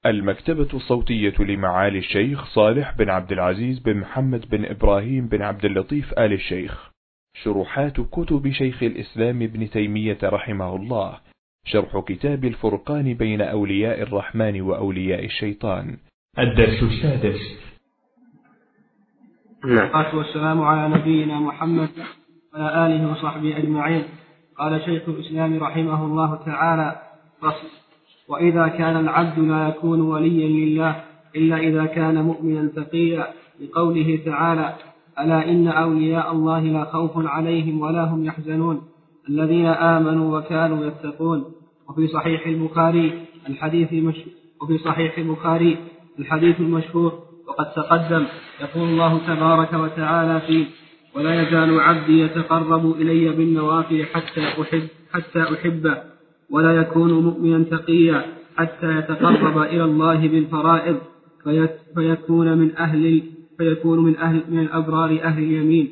المكتبة الصوتية لمعالي الشيخ صالح بن عبد العزيز بن محمد بن إبراهيم بن عبد اللطيف آل الشيخ. شروحات كتب شيخ الإسلام ابن تيمية رحمه الله. شرح كتاب الفرقان بين أولياء الرحمن وأولياء الشيطان. الدرس السادس. والصلاة والسلام على نبينا محمد وعلى آله وصحبه أجمعين. قال شيخ الإسلام رحمه الله تعالى: فصل: وإذا كان العبد لا يكون وليا لله إلا إذا كان مؤمنا تقيا، لقوله تعالى: ألا إن أولياء الله لا خوف عليهم ولا هم يحزنون الذين آمنوا وكانوا يتقون. وفي صحيح البخاري الحديث المشهور وقد تقدم، يقول الله تبارك وتعالى فيه: ولا يزال عبدي يتقرب إلي بالنوافل حتى أحبه، ولا يكون مؤمنا تقيا حتى يتقرب إلى الله بالفرائض فيكون من الأبرار أهل اليمين.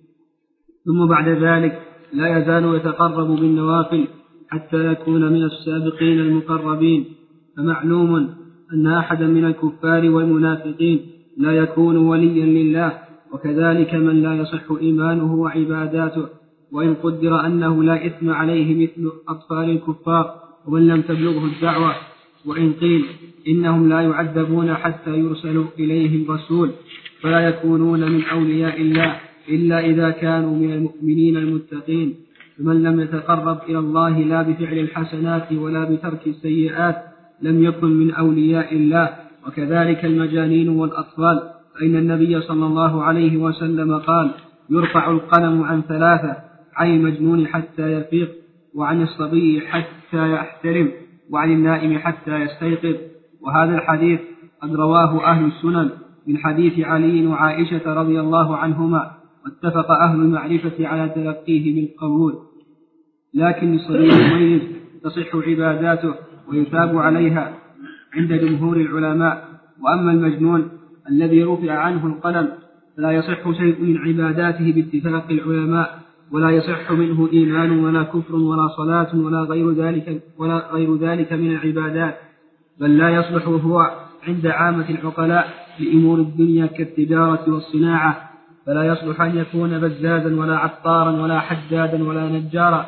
ثم بعد ذلك لا يزال يتقرب بالنوافل حتى يكون من السابقين المقربين. فمعلوم أن أحدا من الكفار والمنافقين لا يكون وليا لله، وكذلك من لا يصح إيمانه وعباداته، وإن قدر أنه لا إثم عليه مثل أطفال الكفار ومن لم تبلغه الدعوة. وإن قيل إنهم لا يعذبون حتى يرسل إليهم رسول، فلا يكونون من أولياء الله إلا إذا كانوا من المؤمنين المتقين. فمن لم يتقرب إلى الله لا بفعل الحسنات ولا بترك السيئات لم يكن من أولياء الله. وكذلك المجانين والأطفال، فإن النبي صلى الله عليه وسلم قال: يرفع القلم عن ثلاثة: عن المجنون حتى يفيق، وعن الصبي حتى يحتلم، وعن النائم حتى يستيقظ. وهذا الحديث قد رواه أهل السنن من حديث علي وعائشة رضي الله عنهما، واتفق أهل المعرفة على تلقيه بالقبول. لكن الصبي المميز تصح عباداته ويثاب عليها عند جمهور العلماء. وأما المجنون الذي رفع عنه القلم فلا يصح شيء من عباداته باتفاق العلماء، ولا يصح منه إيمان ولا كفر ولا صلاة ولا غير ذلك من العبادات، بل لا يصلح هو عند عامة العقلاء لأمور الدنيا كالتجارة والصناعة. فلا يصلح أن يكون بزازا ولا عطارا ولا حدادا ولا نجارا،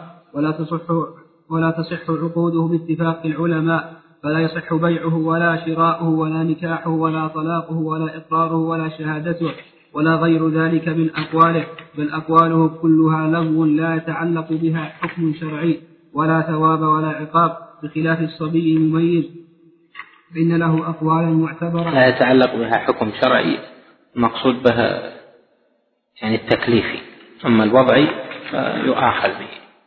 ولا تصح عقوده باتفاق العلماء، فلا يصح بيعه ولا شراؤه ولا نكاحه ولا طلاقه ولا إقراره ولا شهادته ولا غير ذلك من أقواله، بل أقواله كلها لغو لا يتعلق بها حكم شرعي ولا ثواب ولا عقاب، بخلاف الصبي المميز فإن له أقوالا معتبرة لا يتعلق بها حكم شرعي، المقصود بها يعني التكليفي، أما الوضعي فيؤاخذ به.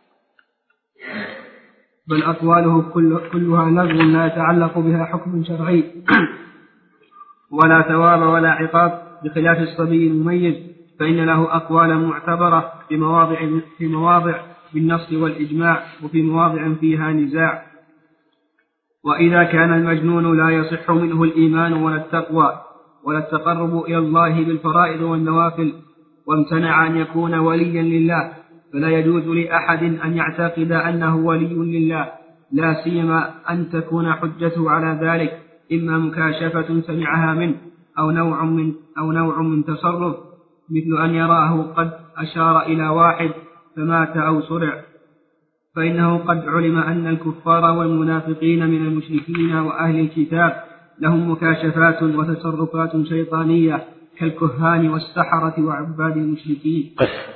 بل أقواله كلها لغو لا يتعلق بها حكم شرعي ولا ثواب ولا عقاب، بخلاف الصبي المميز فإن له أقوالا معتبرة في مواضع بالنص والإجماع، وفي مواضع فيها نزاع. وإذا كان المجنون لا يصح منه الإيمان ولا التقوى ولا التقرب إلى الله بالفرائض والنوافل، وامتنع أن يكون وليا لله، فلا يجوز لأحد أن يعتقد أنه ولي لله، لا سيما أن تكون حجته على ذلك إما مكاشفة سمعها منه أو نوع من تصرف، مثل أن يراه قد أشار إلى واحد فمات أو صرع، فإنه قد علم أن الكفار والمنافقين من المشركين وأهل الكتاب لهم مكاشفات وتصرفات شيطانية كالكهان والسحرة وعباد المشركين.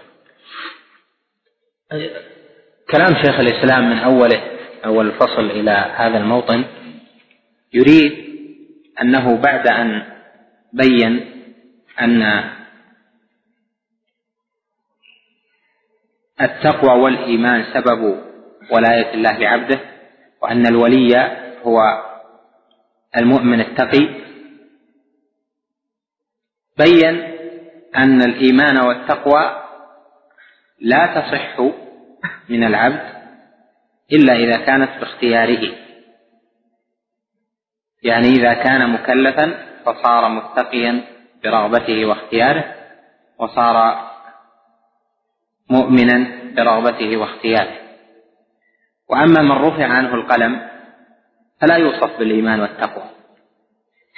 كلام شيخ الإسلام من أول الفصل إلى هذا الموطن يريد أنه بعد أن بين أن التقوى والإيمان سبب ولاية الله لعبده، وأن الولي هو المؤمن التقي، بين أن الإيمان والتقوى لا تصح من العبد إلا إذا كانت باختياره، يعني إذا كان مكلفا فصار متقيا برغبته واختياره، وصار مؤمنا برغبته واختياره. وأما من رفع عنه القلم فلا يوصف بالإيمان والتقوى،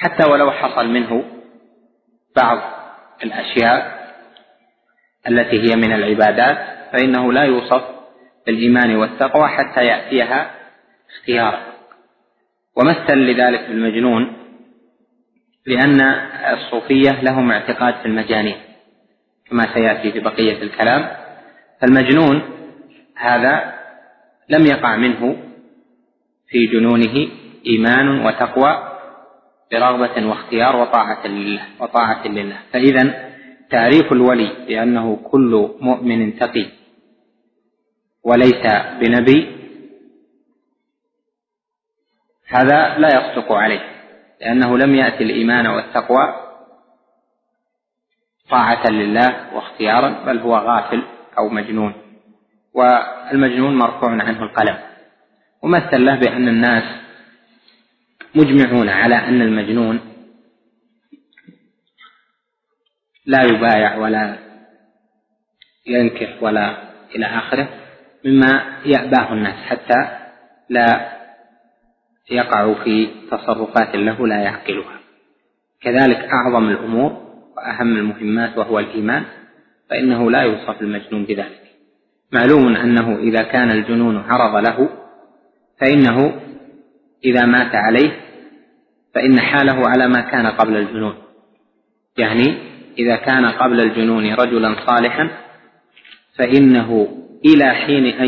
حتى ولو حصل منه بعض الأشياء التي هي من العبادات فإنه لا يوصف بالإيمان والتقوى حتى يأتيها اختيارا. ومثل لذلك بالمجنون، لأن الصوفية لهم اعتقاد في المجانين كما سيأتي في بقية الكلام. فالمجنون هذا لم يقع منه في جنونه إيمان وتقوى برغبة واختيار وطاعة لله. فإذا تعريف الولي بأنه كل مؤمن تقي وليس بنبي هذا لا يصدق عليه، لأنه لم يأتي الإيمان والتقوى طاعة لله واختيارا، بل هو غافل أو مجنون، والمجنون مرفوع عنه القلم. ومثل له بأن الناس مجمعون على أن المجنون لا يبايع ولا ينكح ولا إلى آخره مما يأباه الناس حتى لا يقع في تصرفات له لا يعقلها. كذلك أعظم الأمور وأهم المهمات وهو الإيمان، فإنه لا يوصف المجنون بذلك. معلوم أنه إذا كان الجنون عرض له فإنه إذا مات عليه فإن حاله على ما كان قبل الجنون. يعني إذا كان قبل الجنون رجلا صالحا فإنه إلى حين أن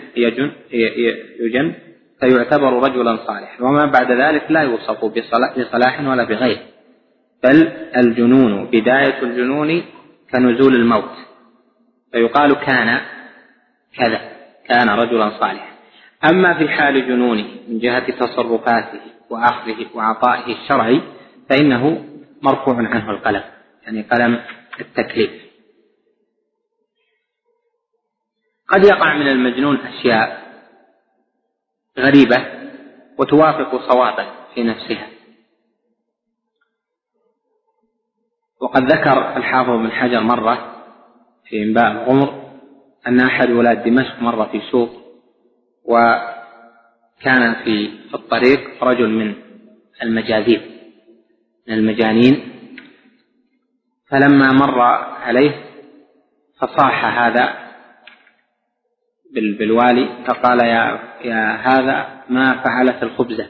يجن فيعتبر رجلا صالحا، وما بعد ذلك لا يوصف بصلاح ولا بغير، بل الجنون بداية الجنون كنزول الموت، فيقال كان كذا، كان رجلا صالحا. أما في حال جنونه من جهة تصرفاته وأخذه وعطائه الشرعي فإنه مرفوع عنه القلم، يعني قلم التكليف. قد يقع من المجنون أشياء غريبة وتوافق صوابا في نفسها. وقد ذكر الحافظ بن حجر مرة في إنباء الغمر أن أحد ولاد دمشق مر في سوق، وكان في الطريق رجل من المجاذيب من المجانين، فلما مر عليه فصاح هذا بالوالي فقال يا هذا ما فعلت الخبزة،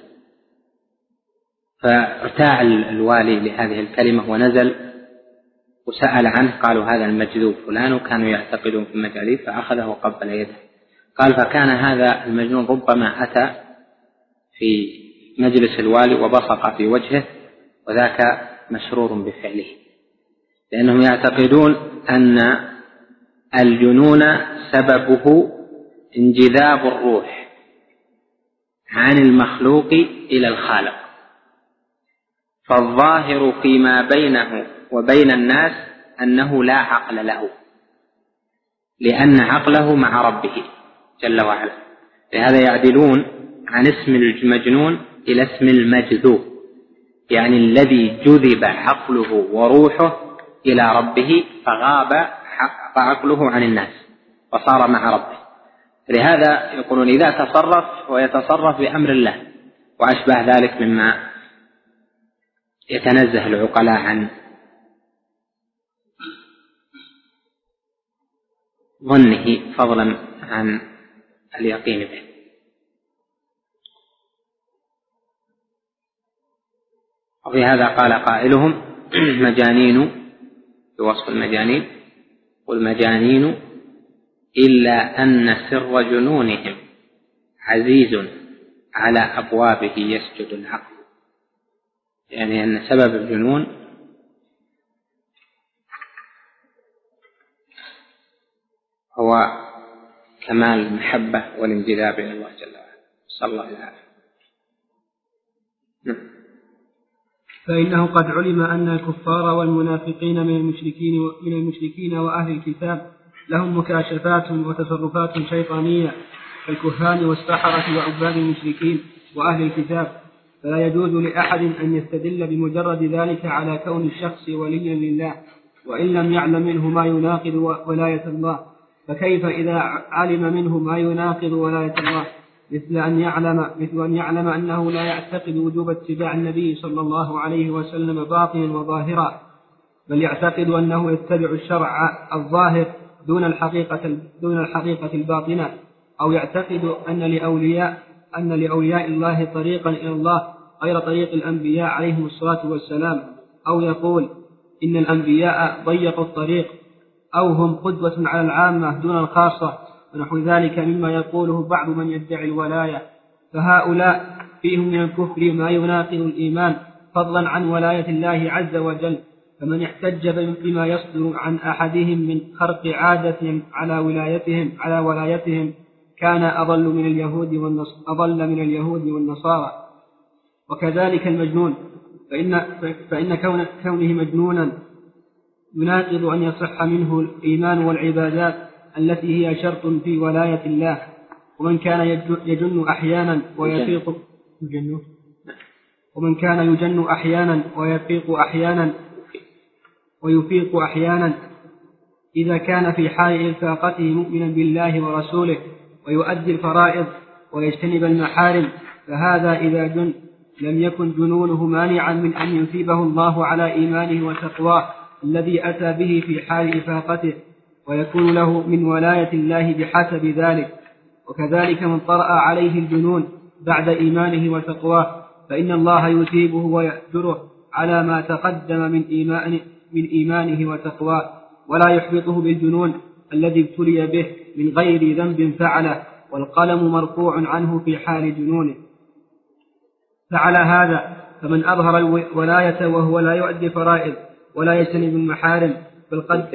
فارتاع الوالي لهذه الكلمة ونزل وسأل عنه، قالوا هذا المجذوب فلان، وكانوا يعتقدون في المجاذيب، فأخذه وقبل يده. قال فكان هذا المجنون ربما أتى في مجلس الوالي وبصق في وجهه، وذاك مسرور بفعله، لأنهم يعتقدون أن الجنون سببه انجذاب الروح عن المخلوق إلى الخالق، فالظاهر فيما بينه وبين الناس أنه لا عقل له، لأن عقله مع ربه جل وعلا. لهذا يعدلون عن اسم المجنون إلى اسم المجذوب، يعني الذي جذب عقله وروحه إلى ربه فغاب عقله عن الناس وصار مع ربه. لهذا يقولون إذا تصرف ويتصرف بأمر الله وأشبه ذلك مما يتنزه العقلاء عن ظنه فضلا عن اليقين به. وفي هذا قال قائلهم مجانين بوصف المجانين، والمجانين إلا أن سر جنونهم عزيز على أبوابه يسجد العقل، يعني أن سبب الجنون هو كمال المحبة والانجذاب إلى الله جل وعلا. صلى الله عليه وسلم. فإنه قد علم أن الكفار والمنافقين من المشركين وأهل الكتاب لهم مكاشفات وتصرفات شيطانية كالكهان والسحرة وعباد المشركين وأهل الكتاب، فلا يجوز لأحد أن يستدل بمجرد ذلك على كون الشخص وليا لله وإن لم يعلم منه ما يناقض ولاية الله. فكيف إذا علم منه ما يناقض ولاية الله؟ مثل أن يعلم أنه لا يعتقد وجوب اتباع النبي صلى الله عليه وسلم باطنا وظاهرا، بل يعتقد أنه يتبع الشرع الظاهر دون الحقيقة الباطنة، أو يعتقد أن لأولياء الله طريقا إلى الله غير طريق الأنبياء عليهم الصلاة والسلام، أو يقول إن الأنبياء ضيقوا الطريق، أو هم قدوة على العامة دون الخاصة، ونحو ذلك مما يقوله بعض من يدعي الولاية. فهؤلاء فيهم من الكفر ما يناقض الإيمان، فضلا عن ولاية الله عز وجل. فمن احتج بما يصدر عن أحدهم من خرق عادة على ولايتهم كان أضل من اليهود والنصارى. وكذلك المجنون، فإن كونه مجنونا يناقض أن يصح منه الإيمان والعبادات التي هي شرط في ولاية الله. ومن كان يجن أحيانا ويفيق أحيانا إذا كان في حال إرفاقته مؤمنا بالله ورسوله ويؤدي الفرائض ويجتنب المحارم، فهذا إذا جن لم يكن جنونه مانعا من أن يثيبه الله على إيمانه وتقواه الذي أتى به في حال إفاقته، ويكون له من ولاية الله بحسب ذلك. وكذلك من طرأ عليه الجنون بعد إيمانه وتقواه فإن الله يثيبه ويأجره على ما تقدم من إيمانه وتقواه، ولا يحبطه بالجنون الذي ابتلي به من غير ذنب فعله، والقلم مرفوع عنه في حال جنونه. فعلى هذا فمن أظهر الولاية وهو لا يؤدي فرائض ولا يجتنب المحارم بالقدر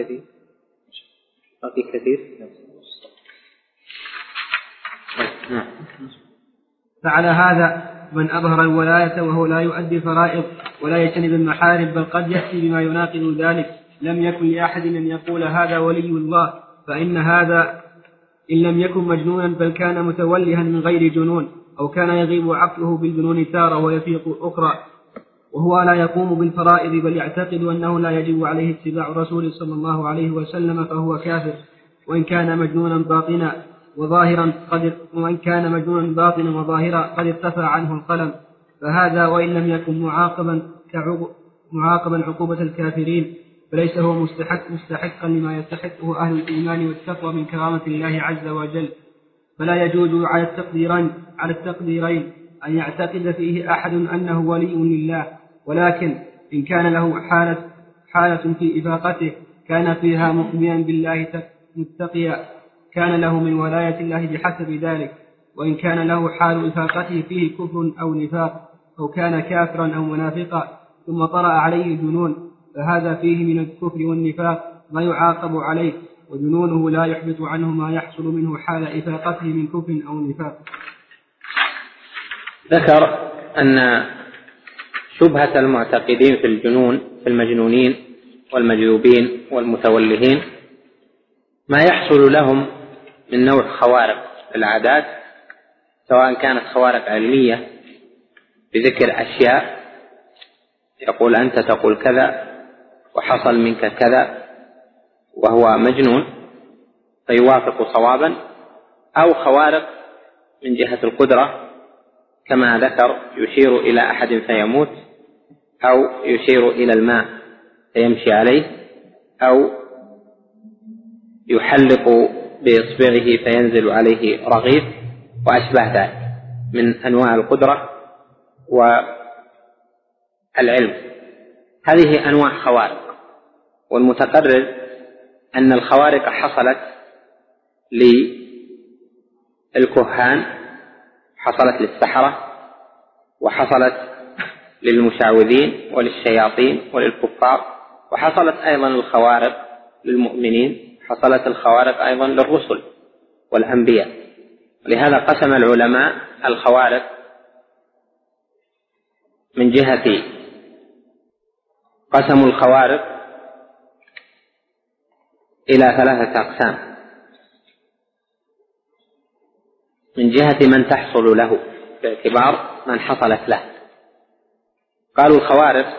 فعلى هذا من أظهر الولاية وهو لا يؤدي فرائض ولا يجتنب المحارم بل قد يأتي بما يناقض ذلك، لم يكن لأحد أن يقول هذا ولي الله، فإن هذا إن لم يكن مجنونا بل كان متولها من غير جنون، أو كان يغيب عقله بالجنون تارة ويفيق أخرى، وهو لا يقوم بالفرائض بل يعتقد أنه لا يجب عليه اتباع الرسول صلى الله عليه وسلم، فهو كافر وإن كان مجنونا باطنا وظاهرا قد ارتفع عنه القلم. فهذا وإن لم يكن معاقبا عقوبة الكافرين فليس هو مستحقا لما يستحقه أهل الإيمان والتقوى من كرامة الله عز وجل. فلا يجوز على التقديرين أن يعتقد فيه أحد أنه ولي لله، ولكن إن كان له حالة في إفاقته كان فيها مؤمنا بالله متقيا كان له من ولاية الله بحسب ذلك، وإن كان له حال إفاقته فيه كفر أو نفاق أو كان كافرا أو منافقا ثم طرأ عليه الجنون فهذا فيه من الكفر والنفاق ما يعاقب عليه، وجنونه لا يحبط عنه ما يحصل منه حال إفاقته من كفر أو نفاق. ذكر أن شبهة المعتقدين في الجنون في المجنونين والمجذوبين والمتولهين ما يحصل لهم من نوع خوارق العادات، سواء كانت خوارق علمية بذكر أشياء يقول أنت تقول كذا وحصل منك كذا وهو مجنون فيوافق صوابا، أو خوارق من جهة القدرة كما ذكر يشير إلى أحد فيموت، أو يشير إلى الماء فيمشي عليه، أو يحلق بإصبعه فينزل عليه رغيف وأشبه ذلك من أنواع القدرة والعلم. هذه أنواع خوارق، والمتقرر أن الخوارق حصلت للكهان، حصلت للسحرة، وحصلت للمشعوذين وللشياطين وللكفار، وحصلت أيضا الخوارق للمؤمنين، حصلت الخوارق أيضا للرسل والأنبياء. لهذا قسم العلماء الخوارق من جهة قسموا الخوارق إلى 3 أقسام من جهة من تحصل له باعتبار من حصلت له. قالوا الخوارق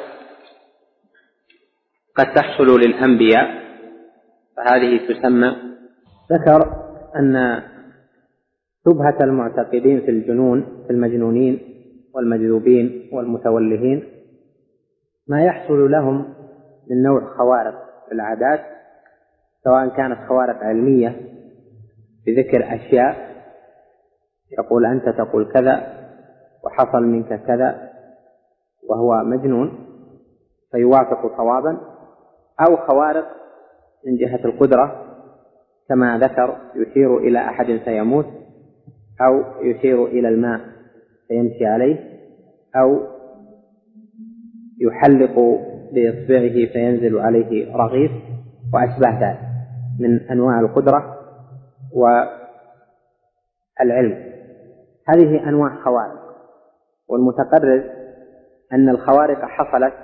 قد تحصل للأنبياء فهذه تسمى. ذكر أن شبهة المعتقدين في الجنون في المجنونين والمجذوبين والمتولهين ما يحصل لهم من نوع خوارق في العادات، سواء كانت خوارق علمية بذكر أشياء يقول أنت تقول كذا وحصل منك كذا وهو مجنون فيوافق صوابا، أو خوارق من جهة القدرة كما ذكر يشير إلى أحد سيموت، أو يشير إلى الماء فيمشي عليه، أو يحلق بإصبعه فينزل عليه رغيف وأشبه ذلك من أنواع القدرة والعلم. هذه أنواع خوارق، والمتقرر أن الخوارق حصلت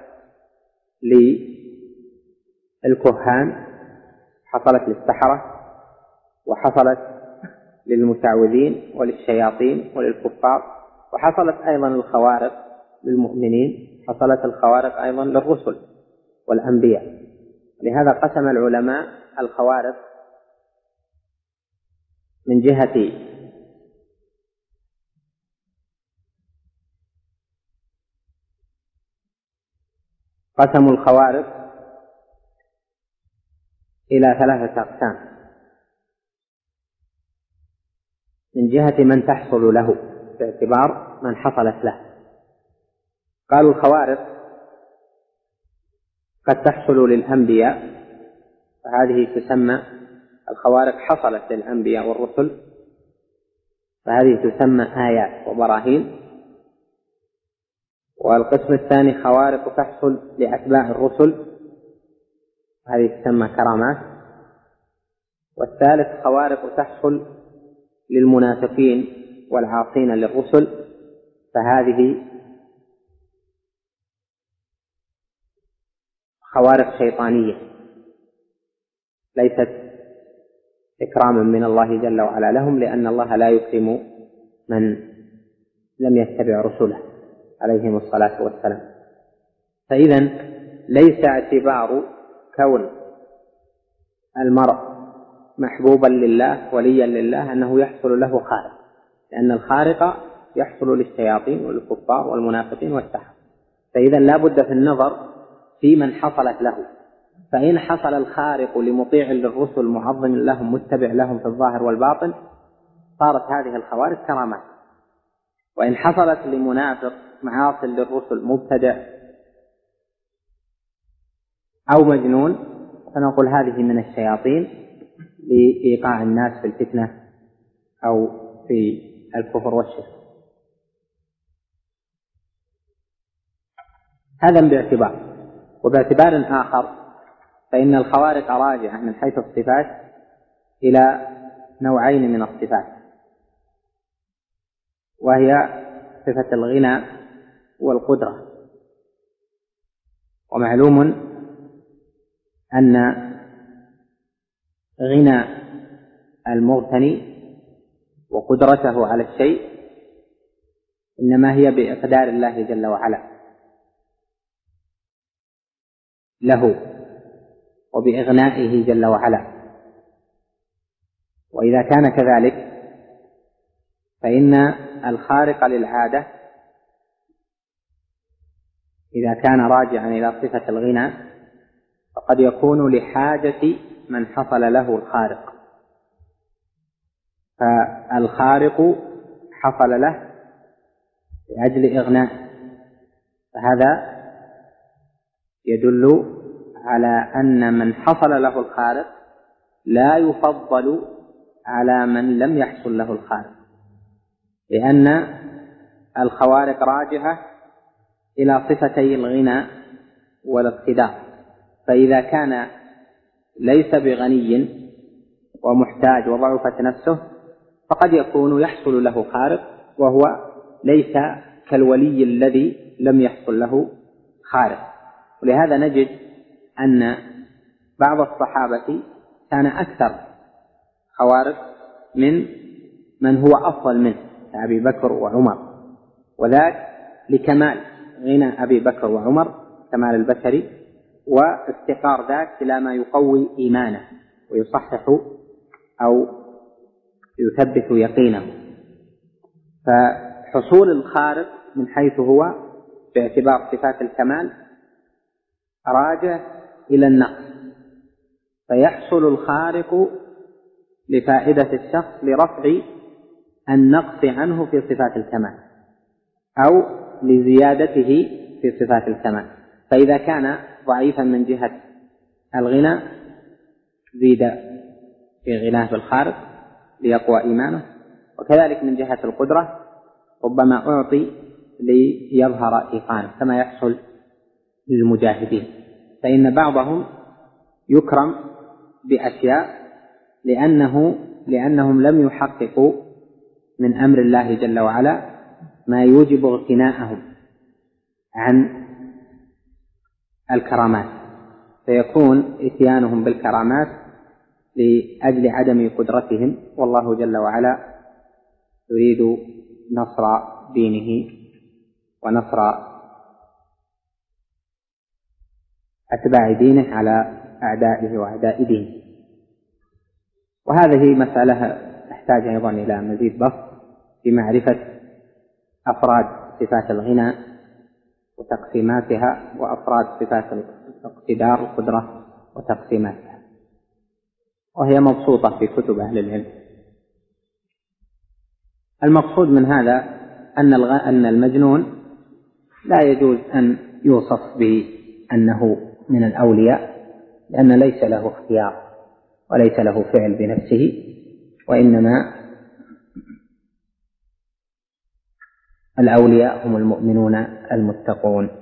للكهان، حصلت للسحرة، وحصلت للمشعوذين وللشياطين وللكفار، وحصلت أيضا الخوارق للمؤمنين، حصلت الخوارق أيضا للرسل والأنبياء. لهذا قسم العلماء الخوارق من جهة قسموا الخوارق إلى 3 أقسام من جهة من تحصل له باعتبار من حصلت له. قالوا الخوارق قد تحصل للأنبياء، فهذه تسمى الخوارق حصلت للأنبياء والرسل، فهذه تسمى آيات وبراهين. والقسم الثاني خوارق تحصل لأتباع الرسل، هذه تسمى كرامات. والثالث خوارق تحصل للمنافقين والعاصين للرسل، فهذه خوارق شيطانية ليست إكراما من الله جل وعلا لهم، لأن الله لا يكرم من لم يتبع رسله عليهم الصلاة والسلام. فإذا ليس اعتبار كون المرء محبوبا لله وليا لله أنه يحصل له خارق، لأن الخارق يحصل للشياطين والكفار والمنافقين والسحرة. فإذا لا بد في النظر في من حصلت له، فإن حصل الخارق لمطيع للرسل معظم لهم متبع لهم في الظاهر والباطن صارت هذه الخوارق كرامات، وإن حصلت لمنافق معاص للرسل مبتدع أو مجنون فنقول هذه من الشياطين لإيقاع الناس في الفتنة أو في الكفر والشرك. هذا باعتبار. وباعتبار آخر فإن الخوارق راجعة من حيث الصفات إلى نوعين من الصفات، وهي صفة الغنى والقدرة. ومعلوم أن غنى المغتني وقدرته على الشيء إنما هي بإقدار الله جل وعلا له وبإغنائه جل وعلا. وإذا كان كذلك فإن الخارق للعادة إذا كان راجعا إلى صفة الغنى فقد يكون لحاجة من حصل له الخارق، فالخارق حصل له لأجل إغناء، فهذا يدل على أن من حصل له الخارق لا يفضل على من لم يحصل له الخارق، لأن الخوارق راجعة إلى صفتي الغنى والاقتدار. فإذا كان ليس بغني ومحتاج وضعفت نفسه فقد يكون يحصل له خارق وهو ليس كالولي الذي لم يحصل له خارق. ولهذا نجد أن بعض الصحابة كان أكثر خوارق من هو أفضل منه كأبي بكر وعمر، وذاك لكمال غنى أبي بكر وعمر كمال البشري، وافتقار ذاك إلى ما يقوي إيمانه ويصحح أو يثبت يقينه. فحصول الخارق من حيث هو باعتبار صفات الكمال راجع إلى النقص، فيحصل الخارق لفائدة الشخص لرفع النقص عنه في صفات الكمال أو لزيادته في صفات الكمال. فإذا كان ضعيفا من جهة الغنى زيد في غناه بالخارق ليقوى إيمانه، وكذلك من جهة القدرة ربما أعطي ليظهر إيقانه كما يحصل للمجاهدين، فإن بعضهم يكرم بأشياء لأنهم لم يحققوا من أمر الله جل وعلا ما يوجب اغتناءهم عن الكرامات، فيكون إتيانهم بالكرامات لأجل عدم قدرتهم، والله جل وعلا يريد نصر دينه ونصر أتباع دينه على أعدائه وأعداء دينه. وهذه مسألة تحتاج أيضا إلى مزيد بسط في معرفة أفراد صفات الغنى وتقسيماتها، وأفراد صفات الاقتدار والقدرة وتقسيماتها، وهي مبسوطة في كتب أهل العلم. المقصود من هذا أن المجنون لا يجوز أن يوصف بأنه من الأولياء، لأن ليس له اختيار وليس له فعل بنفسه، وإنما الأولياء هم المؤمنون المتقون.